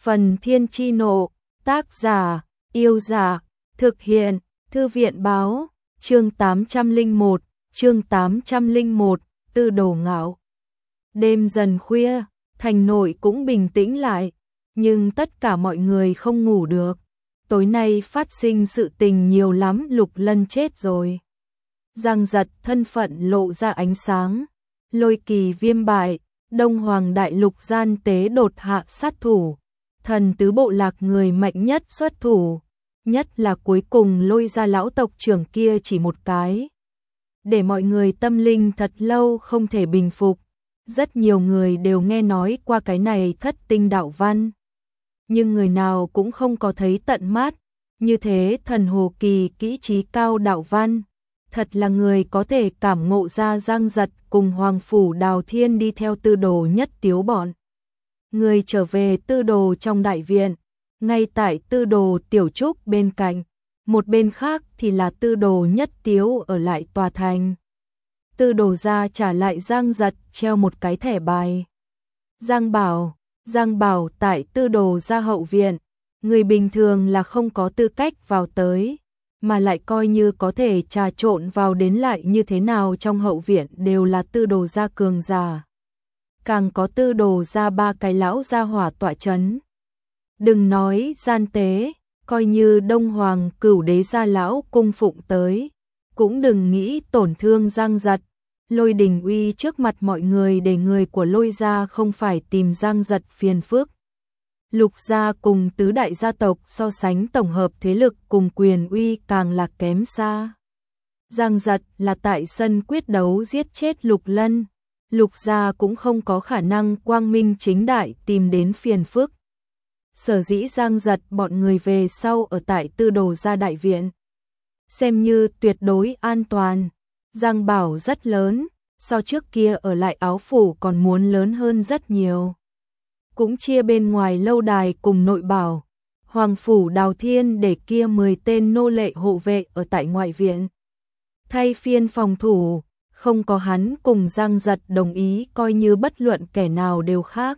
Phần Thiên Chi Nộ, tác giả, Yêu Dạ, thực hiện, Thư viện báo, chương 801, Tư Đồ Ngạo. Đêm dần khuya, thành nội cũng bình tĩnh lại, nhưng tất cả mọi người không ngủ được. Tối nay phát sinh sự tình nhiều lắm, Lục Lân chết rồi. Giang Giật thân phận lộ ra ánh sáng, Lôi Kỳ viêm bại, Đông Hoàng Đại Lục gian tế đột hạ sát thủ, thần tứ bộ lạc người mạnh nhất xuất thủ, nhất là cuối cùng lôi ra lão tộc trưởng kia chỉ một cái. Để mọi người tâm linh thật lâu không thể bình phục, rất nhiều người đều nghe nói qua cái này thất tinh đạo văn. Nhưng người nào cũng không có thấy tận mắt, như thế thần hồ kỳ kỹ trí cao đạo văn. Thật là người có thể cảm ngộ ra Giang Giật cùng Hoàng Phủ Đào Thiên đi theo Tư Đồ Nhất Tiếu bọn. Người trở về Tư Đồ trong đại viện, ngay tại Tư Đồ Tiểu Trúc bên cạnh, một bên khác thì là Tư Đồ Nhất Tiếu ở lại tòa thành. Tư Đồ ra trả lại Giang Giật treo một cái thẻ bài. Giang Bảo tại Tư Đồ ra hậu viện, người bình thường là không có tư cách vào tới, mà lại coi như có thể trà trộn vào đến lại như thế nào trong hậu viện đều là Tư Đồ gia cường giả. Càng có Tư Đồ gia ba cái lão gia hỏa tọa chấn. Đừng nói gian tế, coi như Đông Hoàng Cửu Đế gia lão cung phụng tới, cũng đừng nghĩ tổn thương Giang Giật. Lôi Đình Uy trước mặt mọi người để người của Lôi gia không phải tìm Giang Giật phiền phức. Lục gia cùng tứ đại gia tộc so sánh tổng hợp thế lực cùng quyền uy càng là kém xa. Giang Giật là tại sân quyết đấu giết chết Lục Lân, Lục gia cũng không có khả năng quang minh chính đại tìm đến phiền phức. Sở dĩ Giang Giật bọn người về sau ở tại Tư Đồ gia đại viện, xem như tuyệt đối an toàn. Giang Bảo rất lớn, so trước kia ở lại Áo Phủ còn muốn lớn hơn rất nhiều. Cũng chia bên ngoài lâu đài cùng nội bảo, Hoàng Phủ Đào Thiên để kia 10 tên nô lệ hộ vệ ở tại ngoại viện. Thay phiên phòng thủ, không có hắn cùng Giang Giật đồng ý coi như bất luận kẻ nào đều khác.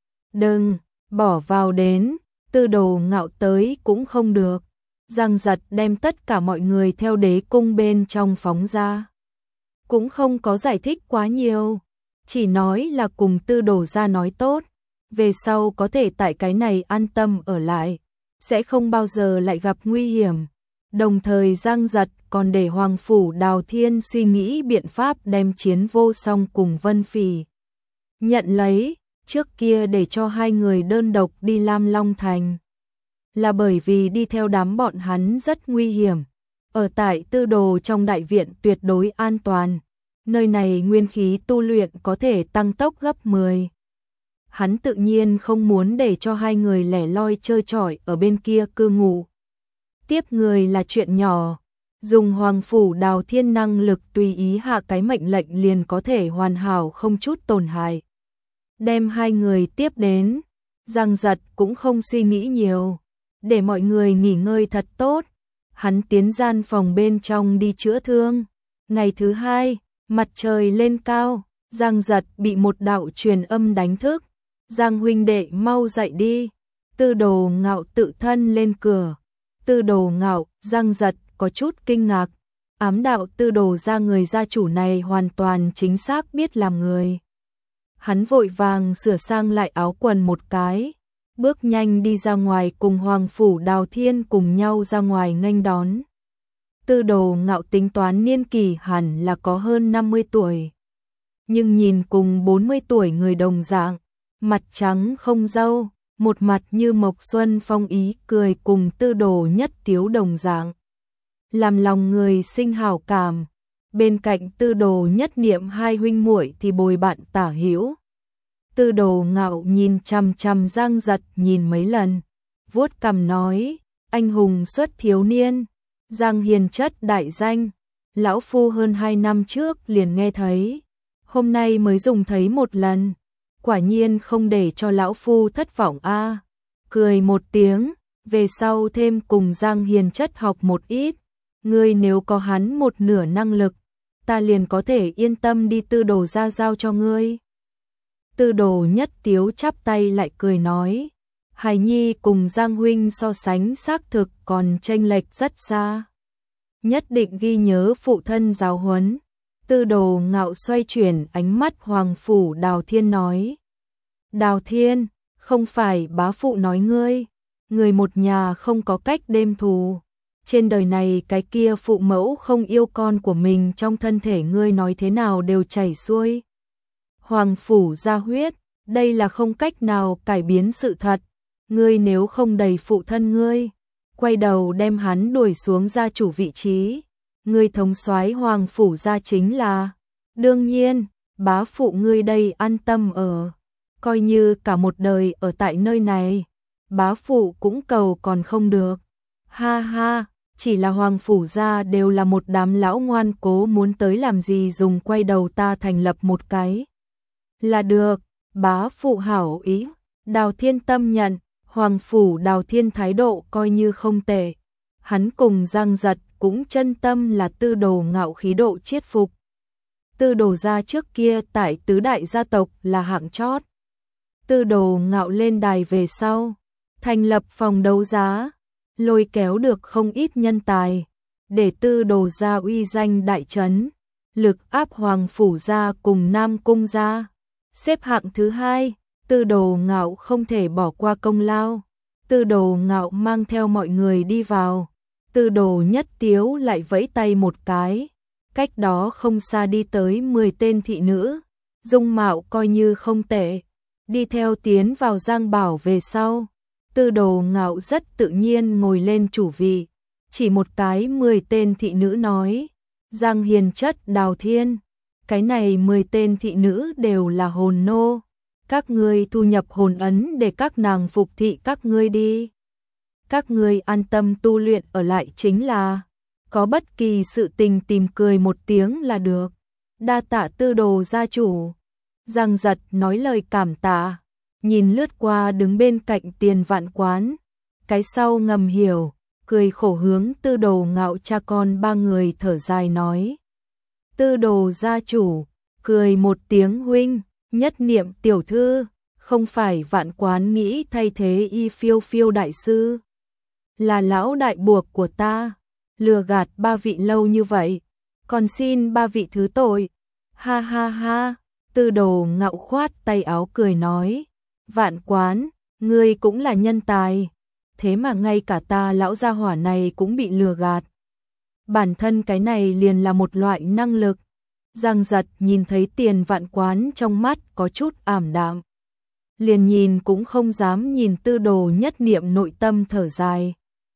Đừng, bỏ vào đến, Tư Đồ Ngạo tới cũng không được. Giang Giật đem tất cả mọi người theo đế cung bên trong phóng ra. Cũng không có giải thích quá nhiều, chỉ nói là cùng Tư Đồ gia nói tốt. Về sau có thể tại cái này an tâm ở lại, sẽ không bao giờ lại gặp nguy hiểm. Đồng thời Giang Giật còn để Hoàng Phủ Đào Thiên suy nghĩ biện pháp đem Chiến Vô Song cùng Vân Phỉ nhận lấy. Trước kia để cho hai người đơn độc đi Lam Long Thành, là bởi vì đi theo đám bọn hắn rất nguy hiểm. Ở tại Tư Đồ trong đại viện tuyệt đối an toàn, nơi này nguyên khí tu luyện có thể tăng tốc gấp 10. Hắn tự nhiên không muốn để cho hai người lẻ loi chơi chọi ở bên kia cư ngụ. Tiếp người là chuyện nhỏ, dùng Hoàng Phủ Đào Thiên năng lực tùy ý hạ cái mệnh lệnh liền có thể hoàn hảo không chút tổn hại. Đem hai người tiếp đến, Giang Giật cũng không suy nghĩ nhiều, để mọi người nghỉ ngơi thật tốt. Hắn tiến gian phòng bên trong đi chữa thương. Ngày thứ hai, mặt trời lên cao, Giang Giật bị một đạo truyền âm đánh thức. Giang huynh đệ mau dậy đi. Tư Đồ Ngạo tự thân lên cửa. Tư Đồ Ngạo, Giang Giật có chút kinh ngạc. Ám đạo Tư Đồ gia người gia chủ này hoàn toàn chính xác biết làm người. Hắn vội vàng sửa sang lại áo quần một cái, bước nhanh đi ra ngoài cùng Hoàng Phủ Đào Thiên cùng nhau ra ngoài nghênh đón. Tư Đồ Ngạo tính toán niên kỷ hẳn là có hơn 50 tuổi. Nhưng nhìn cùng 40 tuổi người đồng dạng, mặt trắng không râu, một mặt như mộc xuân phong ý cười cùng Tư Đồ Nhất Tiếu đồng dạng. Làm lòng người sinh hảo cảm. Bên cạnh Tư Đồ Nhất Niệm hai huynh muội thì bồi bạn tả hữu. Tư Đồ Ngạo nhìn chằm chằm Giang Giật nhìn mấy lần, vuốt cằm nói, anh hùng xuất thiếu niên, Giang hiền chất đại danh, lão phu hơn 2 năm trước liền nghe thấy, hôm nay mới dùng thấy một lần, quả nhiên không để cho lão phu thất vọng a. Cười một tiếng, về sau thêm cùng Giang hiền chất học một ít, ngươi nếu có hắn một nửa năng lực, ta liền có thể yên tâm đi Tư Đồ gia giao cho ngươi. Tư Đồ Nhất Tiếu chắp tay lại cười nói, Hải Nhi cùng Giang huynh so sánh xác thực còn chênh lệch rất xa. Nhất định ghi nhớ phụ thân giáo huấn. Tư Đồ Ngạo xoay chuyển ánh mắt Hoàng phủ Đào Thiên nói. Đào Thiên, không phải bá phụ nói ngươi, người một nhà không có cách đêm thù. Trên đời này cái kia phụ mẫu không yêu con của mình trong thân thể ngươi nói thế nào đều chảy xuôi. Hoàng phủ ra huyết, đây là không cách nào cải biến sự thật. Ngươi nếu không đẩy phụ thân ngươi, quay đầu đem hắn đuổi xuống gia chủ vị trí, ngươi thống soái Hoàng phủ gia chính là. Đương nhiên, bá phụ ngươi đây an tâm ở, coi như cả một đời ở tại nơi này, bá phụ cũng cầu còn không được. Ha ha, chỉ là Hoàng phủ gia đều là một đám lão ngoan cố, muốn tới làm gì dùng, quay đầu ta thành lập một cái là được. Bá phụ hảo ý. Đào Thiên tâm nhận. Hoàng phủ Đào Thiên thái độ coi như không tệ. Hắn cùng Giang Giật cũng chân tâm là Tư Đồ Ngạo khí độ chiết phục. Tư Đồ gia trước kia tại tứ đại gia tộc là hạng chót. Tư Đồ Ngạo lên đài về sau, thành lập phòng đấu giá, lôi kéo được không ít nhân tài, để Tư Đồ gia uy danh đại chấn, lực áp Hoàng phủ gia cùng Nam cung gia. Xếp hạng thứ hai, Tư Đồ Ngạo không thể bỏ qua công lao. Tư Đồ Ngạo mang theo mọi người đi vào. Tư Đồ Nhất Tiếu lại vẫy tay một cái. Cách đó không xa đi tới 10 tên thị nữ. Dung mạo coi như không tệ. Đi theo tiến vào Giang Bảo về sau. Tư Đồ Ngạo rất tự nhiên ngồi lên chủ vị. Chỉ một cái 10 tên thị nữ nói. Giang Hiền chất Đào Thiên. Cái này 10 tên thị nữ đều là hồn nô. Các ngươi thu nhập hồn ấn để các nàng phục thị các ngươi đi. Các ngươi an tâm tu luyện ở lại chính là. Có bất kỳ sự tình tìm cười một tiếng là được. Đa tạ Tư Đồ gia chủ. Giang Giật nói lời cảm tạ. Nhìn lướt qua đứng bên cạnh Tiền Vạn Quán. Cái sau ngầm hiểu. Cười khổ hướng Tư Đồ Ngạo cha con ba người thở dài nói. Tư Đồ gia chủ. Cười một tiếng huynh. Nhất niệm tiểu thư, không phải Vạn Quán nghĩ thay thế Y Phiêu Phiêu đại sư. Là lão đại buộc của ta, lừa gạt ba vị lâu như vậy, còn xin ba vị thứ tội. Ha ha ha, Tư Đồ Ngạo khoát tay áo cười nói. Vạn Quán, ngươi cũng là nhân tài, thế mà ngay cả ta lão gia hỏa này cũng bị lừa gạt. Bản thân cái này liền là một loại năng lực. Giang Giật nhìn thấy Tiền Vạn Quán trong mắt có chút ảm đạm. Liền nhìn cũng không dám nhìn Tư Đồ Nhất niệm, nội tâm thở dài.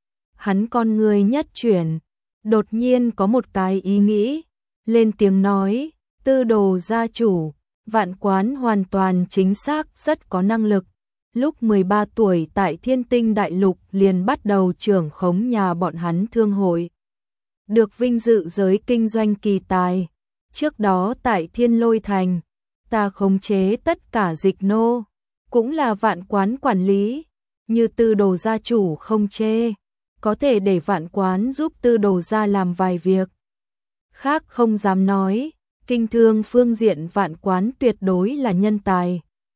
Hắn con người nhất chuyển, đột nhiên có một cái ý nghĩ, lên tiếng nói, Tư Đồ gia chủ, Vạn Quán hoàn toàn chính xác rất có năng lực. Lúc 13 tuổi tại Thiên Tinh Đại Lục liền bắt đầu trưởng khống nhà bọn hắn thương hội. Được vinh dự giới kinh doanh kỳ tài. Trước đó tại Thiên Lôi Thành, ta khống chế tất cả dịch nô, cũng là Vạn Quán quản lý, như Tư Đồ gia chủ không chê, có thể để Vạn Quán giúp Tư Đồ gia làm vài việc. Khác không dám nói, kinh thương phương diện Vạn Quán tuyệt đối là nhân tài.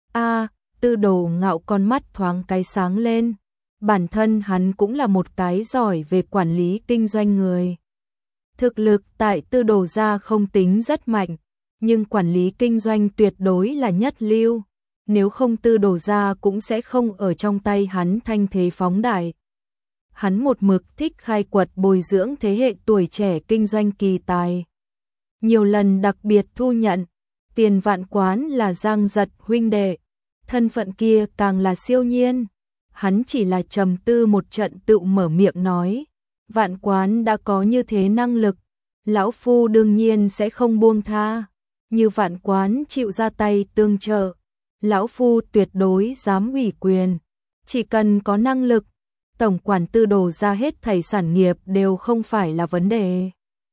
Tư Đồ Ngạo con mắt thoáng cái sáng lên, bản thân hắn cũng là một cái giỏi về quản lý kinh doanh người. Thực lực tại Tư Đồ gia không tính rất mạnh, nhưng quản lý kinh doanh tuyệt đối là nhất lưu, nếu không Tư Đồ gia cũng sẽ không ở trong tay hắn thanh thế phóng đại. Hắn một mực thích khai quật bồi dưỡng thế hệ tuổi trẻ kinh doanh kỳ tài. Nhiều lần đặc biệt thu nhận, Tiền Vạn Quán là Giang Giật huynh đệ, thân phận kia càng là siêu nhiên. Hắn chỉ là trầm tư một trận tự mở miệng nói. Vạn Quán đã có như thế năng lực, lão phu đương nhiên sẽ không buông tha. Như Vạn Quán chịu ra tay tương trợ, lão phu tuyệt đối dám ủy quyền. Chỉ cần có năng lực, tổng quản Tư Đồ ra hết thảy sản nghiệp đều không phải là vấn đề.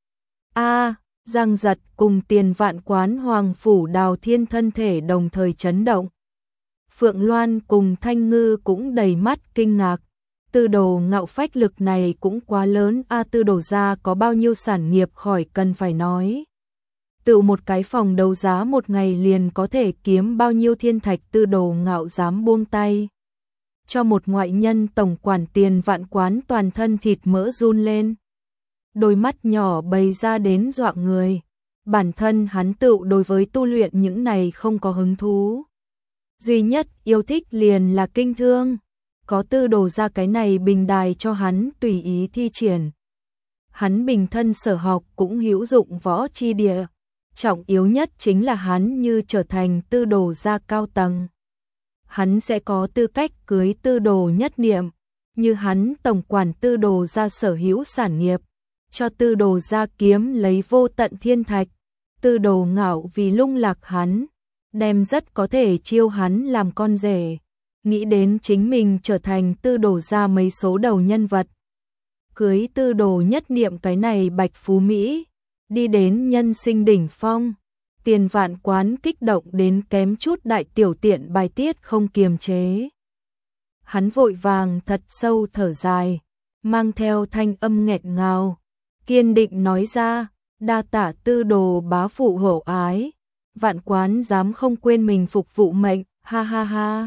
Giang Giật cùng Tiền Vạn Quán Hoàng phủ Đào Thiên thân thể đồng thời chấn động. Phượng Loan cùng Thanh Ngư cũng đầy mắt kinh ngạc. Tư Đồ Ngạo phách lực này cũng quá lớn. Tư Đồ gia có bao nhiêu sản nghiệp khỏi cần phải nói. Tự một cái phòng đấu giá một ngày liền có thể kiếm bao nhiêu thiên thạch, Tư Đồ Ngạo dám buông tay. cho một ngoại nhân tổng quản Tiền Vạn Quán toàn thân thịt mỡ run lên. Đôi mắt nhỏ bày ra đến dọa người. Bản thân hắn tự đối với tu luyện những này không có hứng thú. Duy nhất yêu thích liền là kinh thương. Có Tư Đồ ra cái này bình đài cho hắn tùy ý thi triển. Hắn bình thân sở học cũng hữu dụng võ chi địa. Trọng yếu nhất chính là hắn như trở thành Tư Đồ gia cao tầng. Hắn sẽ có tư cách cưới Tư Đồ Nhất Niệm, như hắn tổng quản Tư Đồ gia sở hữu sản nghiệp, cho Tư Đồ gia kiếm lấy vô tận thiên thạch. Tư Đồ Ngạo vì lung lạc hắn, đem rất có thể chiêu hắn làm con rể, nghĩ đến chính mình trở thành Tư Đồ gia mấy số đầu nhân vật. Cưới Tư Đồ Nhất Niệm cái này bạch phú Mỹ, đi đến nhân sinh đỉnh phong. Tiền Vạn Quán kích động đến kém chút đại tiểu tiện bài tiết không kiềm chế. Hắn vội vàng thật sâu thở dài, mang theo thanh âm nghẹn ngào, kiên định nói ra, đa tạ Tư Đồ bá phụ hậu ái, Vạn Quán dám không quên mình phục vụ mệnh, ha ha ha.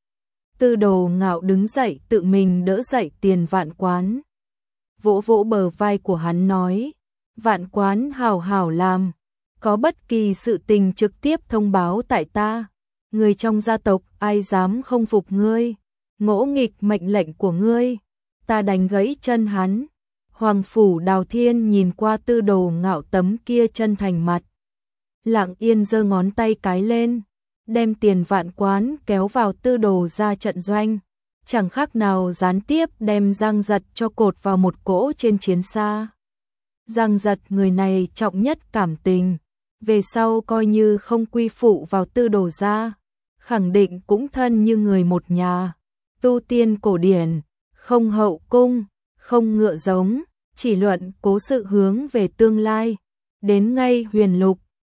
Tư Đồ Ngạo đứng dậy tự mình đỡ dậy Tiền Vạn Quán, vỗ vỗ bờ vai của hắn nói, Vạn Quán hảo hảo làm, có bất kỳ sự tình trực tiếp thông báo tại ta, người trong gia tộc ai dám không phục ngươi, ngỗ nghịch mệnh lệnh của ngươi, ta đánh gãy chân hắn. Hoàng phủ Đào Thiên nhìn qua Tư Đồ Ngạo tấm kia chân thành mặt, lặng yên giơ ngón tay cái lên, đem Tiền Vạn Quán kéo vào Tư Đồ ra trận doanh, chẳng khác nào gián tiếp đem Giang Giật cho cột vào một cỗ trên chiến xa. Giang Giật người này trọng nhất cảm tình, về sau coi như không quy phụ vào Tư Đồ gia, khẳng định cũng thân như người một nhà. Tu tiên cổ điển, không hậu cung, không ngựa giống, chỉ luận cố sự hướng về tương lai. Đến ngay huyền lục,